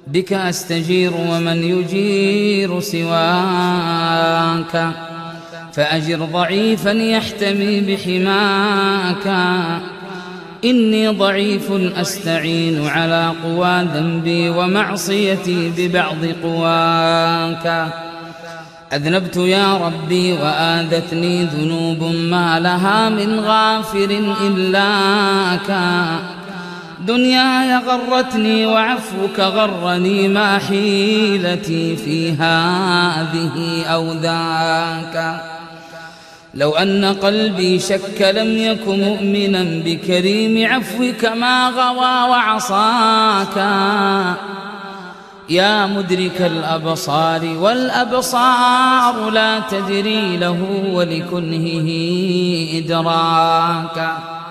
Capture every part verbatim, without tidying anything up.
بك أستجير ومن يجير سواك، فأجر ضعيفا يحتمي بحماك. إني ضعيف أستعين على قوى ذنبي ومعصيتي ببعض قواك. أذنبت يا ربي وآذتني ذنوب ما لها من غافر إلاك. دنياي غرتني وعفوك غرني، ما حيلتي في هذه أو ذاك. لو أن قلبي شك لم يك مؤمنا بكريم عفوك ما غوى وعصاك. يا مدرك الأبصار والأبصار لا تدري له ولكنهه إدراكا.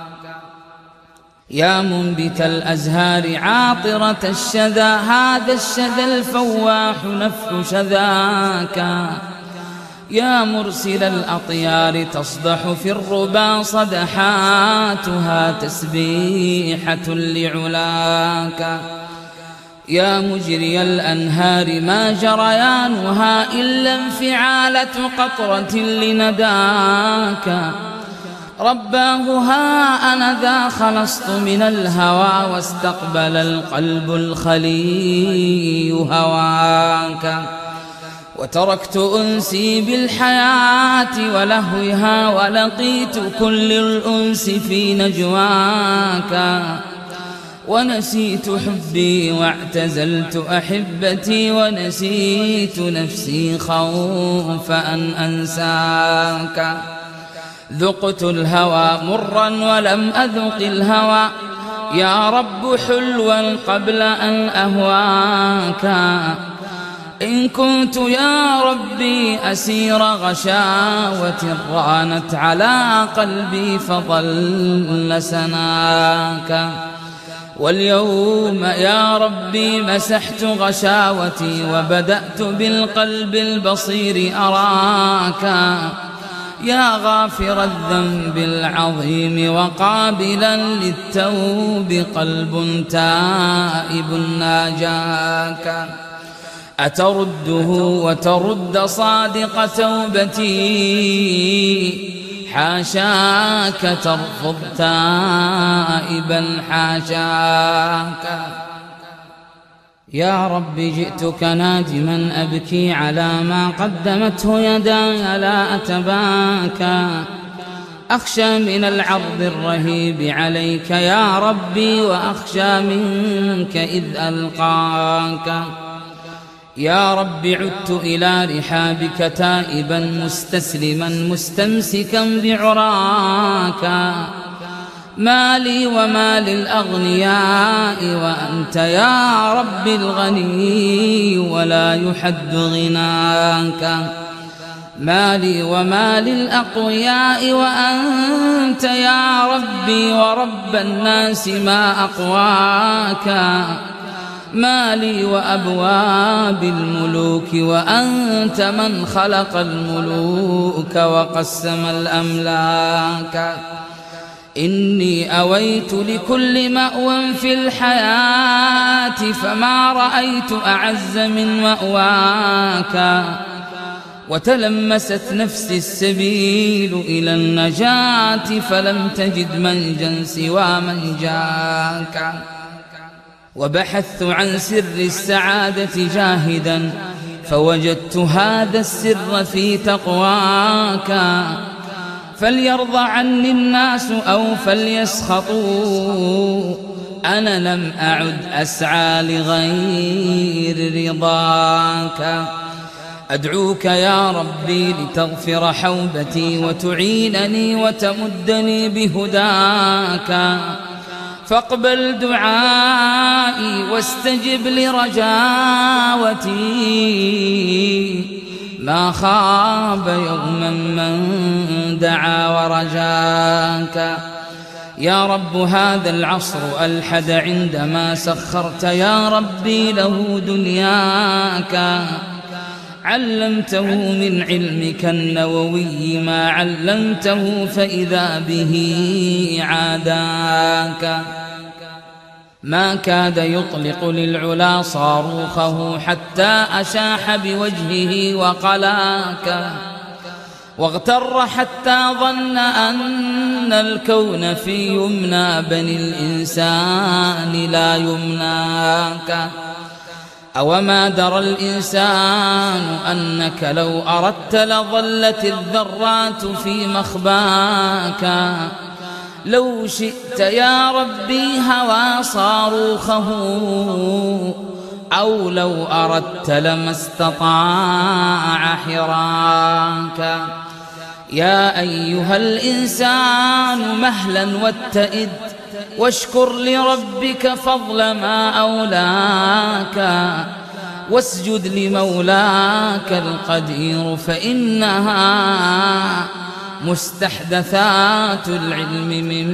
يا منبت الأزهار عاطرة الشذا، هذا الشذا الفواح نفح شذاك. يا مرسل الأطيار تصدح في الربا صدحاتها تسبيحة لعلاك. يا مجري الأنهار ما جريانها إلا انفعالة قطرة لنداك. رباه ها أنا ذا خلصت من الهوى واستقبل القلب الخلي هواك. وتركت أنسي بالحياة ولهوها ولقيت كل الأنس في نجواك. ونسيت حبي واعتزلت أحبتي ونسيت نفسي خوف أن أنساك. ذقت الهوى مرا ولم أذق الهوى يا رب حلوا قبل أن أهواك. إن كنت يا ربي أسير غشاوة رانت على قلبي فضل سناك. واليوم يا ربي مسحت غشاوتي وبدأت بالقلب البصير أراك. يا غافر الذنب العظيم وقابلا للتوب قلب تائب ناجاك. أترده وترد صادق توبتي حاشاك ترفض تائبا حاشاك. يا رب جئتك نادما أبكي على ما قدمته يداي لا أتباكى. أخشى من العرض الرهيب عليك يا ربي وأخشى منك إذ ألقاك. يا رب عدت إلى رحابك تائبا مستسلما مستمسكا بعراك. ما لي وما للأغنياء وأنت يا رب الغني ولا يحد غناك. ما لي وما للأقوياء وأنت يا ربي ورب الناس ما أقواك. ما لي وأبواب الملوك وأنت من خلق الملوك وقسم الأملاك. إني أويت لكل مأوى في الحياة فما رأيت أعز من مأواك. وتلمست نفسي السبيل إلى النجاة فلم تجد منجا سوى من جاك. وبحثت عن سر السعادة جاهدا فوجدت هذا السر في تقواك. فليرضى عني الناس أو فليسخطوا أنا لم أعد أسعى لغير رضاك. أدعوك يا ربي لتغفر حوبتي وتعينني وتمدني بهداك. فاقبل دعائي واستجب لرجاوتي. ما خاب يوما من دعا ورجاك. يا رب هذا العصر ألحد عندما سخرت يا ربي له دنياك. علمته من علمك النووي ما علمته فإذا به عاداك. ما كاد يطلق للعلا صاروخه حتى أشاح بوجهه وقلاك، واغتر حتى ظن أن الكون في يمنى بني الإنسان لا يمناك. أوما درى الإنسان أنك لو أردت لظلت الذرات في مخباك، لو شئت يا ربي هوى صاروخه أو لو أردت لما استطاع حراك. يا أيها الإنسان مهلا واتئد واشكر لربك فضل ما أولاك، واسجد لمولاك القدير فإنها مستحدثات العلم من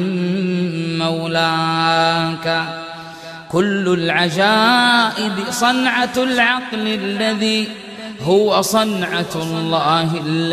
مولاك. كل العجائب صنعة العقل الذي هو صنعة الله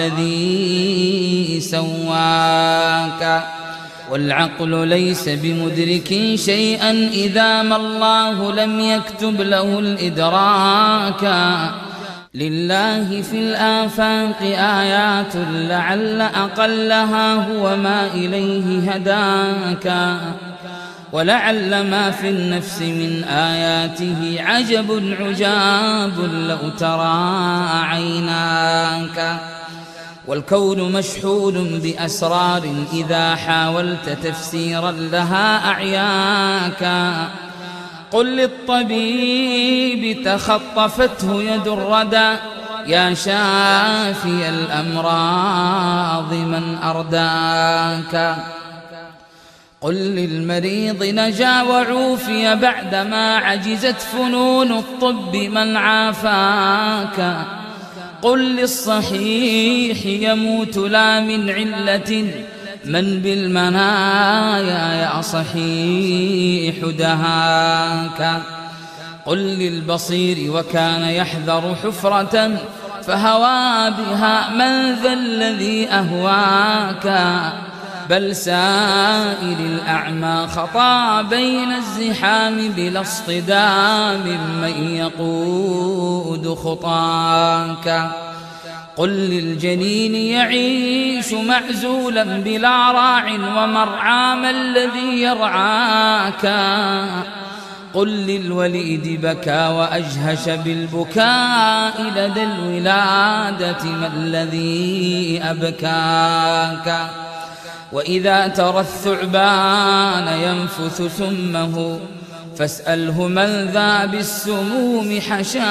الذي سواك، والعقل ليس بمدرك شيئا إذا ما الله لم يكتب له الإدراك. لله في الآفاق آيات لعل أقلها هو ما إليه هداك، ولعل ما في النفس من آياته عجب عجاب لو ترى عيناك. والكون مشحون بأسرار إذا حاولت تفسيرا لها أعياك. قل للطبيب تخطفته يد الردى يا شافي الأمراض من أرداك. قل للمريض نجا وعوفي بعدما عجزت فنون الطب من عافاك. قل للصحيح يموت لا من علة من بالمنايا يا صحيح دهاك. قل للبصير وكان يحذر حفرة فهوى بها من ذا الذي أهواك. بل سائل الأعمى خطا بين الزحام بلا اصطدام من يقود خطاك. قل للجنين يعيش معزولا بلا راع ومرعى ما الذي يرعاك. قل للوليد بكى وأجهش بالبكاء لدى الولادة ما الذي أبكاك. وإذا ترى الثعبان ينفث سمه فاسأله من ذا بالسموم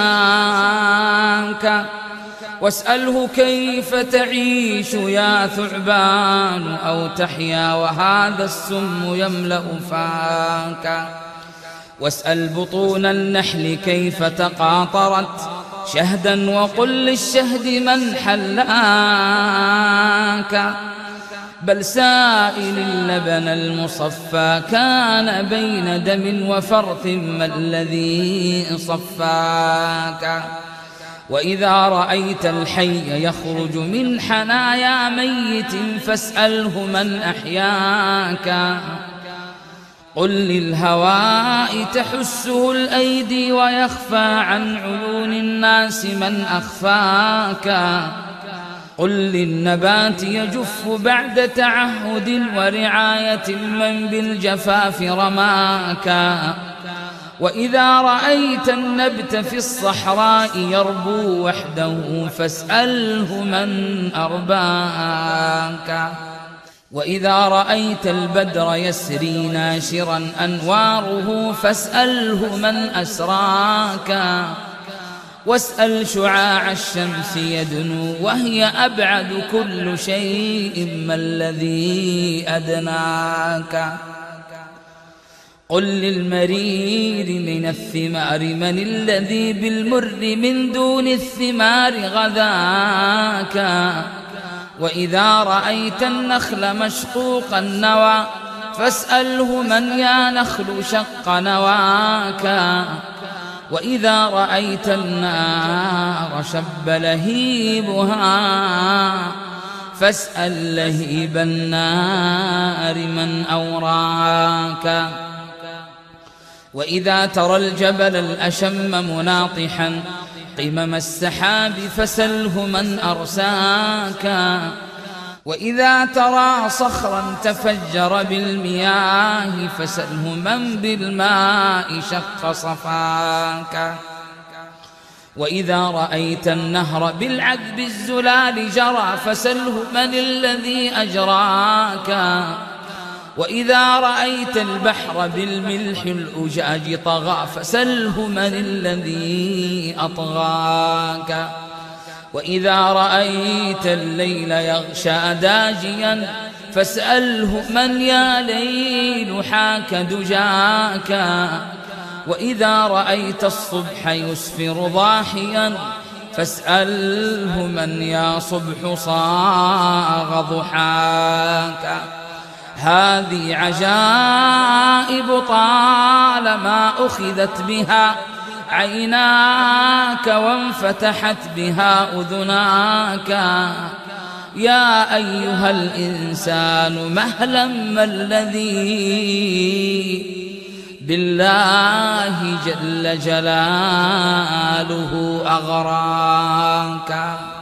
حشاك. واسأله كيف تعيش يا ثعبان أو تحيا وهذا السم يملأ فاك. واسأل بطون النحل كيف تقاطرت شهدا وقل للشهد من حلاك. بل سائل اللبن المصفى كان بين دم وفرث ما الذي صفاك. وإذا رأيت الحي يخرج من حنايا ميت فاسأله من أحياك. قل للهواء تحسه الأيدي ويخفى عن عيون الناس من أخفاك. قل للنبات يجف بعد تعهد ورعاية من بالجفاف رماك. وإذا رأيت النبت في الصحراء يربو وحده فاسأله من أرباك. وإذا رأيت البدر يسري ناشرا أنواره فاسأله من أسراك. واسأل شعاع الشمس يدنو وهي أبعد كل شيء ما الذي أدناك. قل للمرير من الثمار من الذي بالمر من دون الثمار غذاك. وإذا رأيت النخل مشقوق النوى فاسأله من يا نخل شق نواك. وإذا رأيت النار شب لهيبها فاسأل لهيب النار من أوراك. وإذا ترى الجبل الأشم مناطحا قمم السحاب فسله من أرساك، وإذا ترى صخرا تفجر بالمياه فسله من بالماء شق صفاك، وإذا رأيت النهر بالعذب الزلال جرى فسله من الذي أجراك، وإذا رأيت البحر بالملح الأجاج طغى فسله من الذي أطغاك، وإذا رأيت الليل يغشى داجيا فاسأله من يا ليل حاك دجاك، وإذا رأيت الصبح يسفر ضاحيا فاسأله من يا صبح صاغ ضحاك. هذه عجائب طالما أخذت بها عيناك وانفتحت بها أذناك، يا أيها الإنسان مهلا ما الذي بالله جل جلاله أغراك.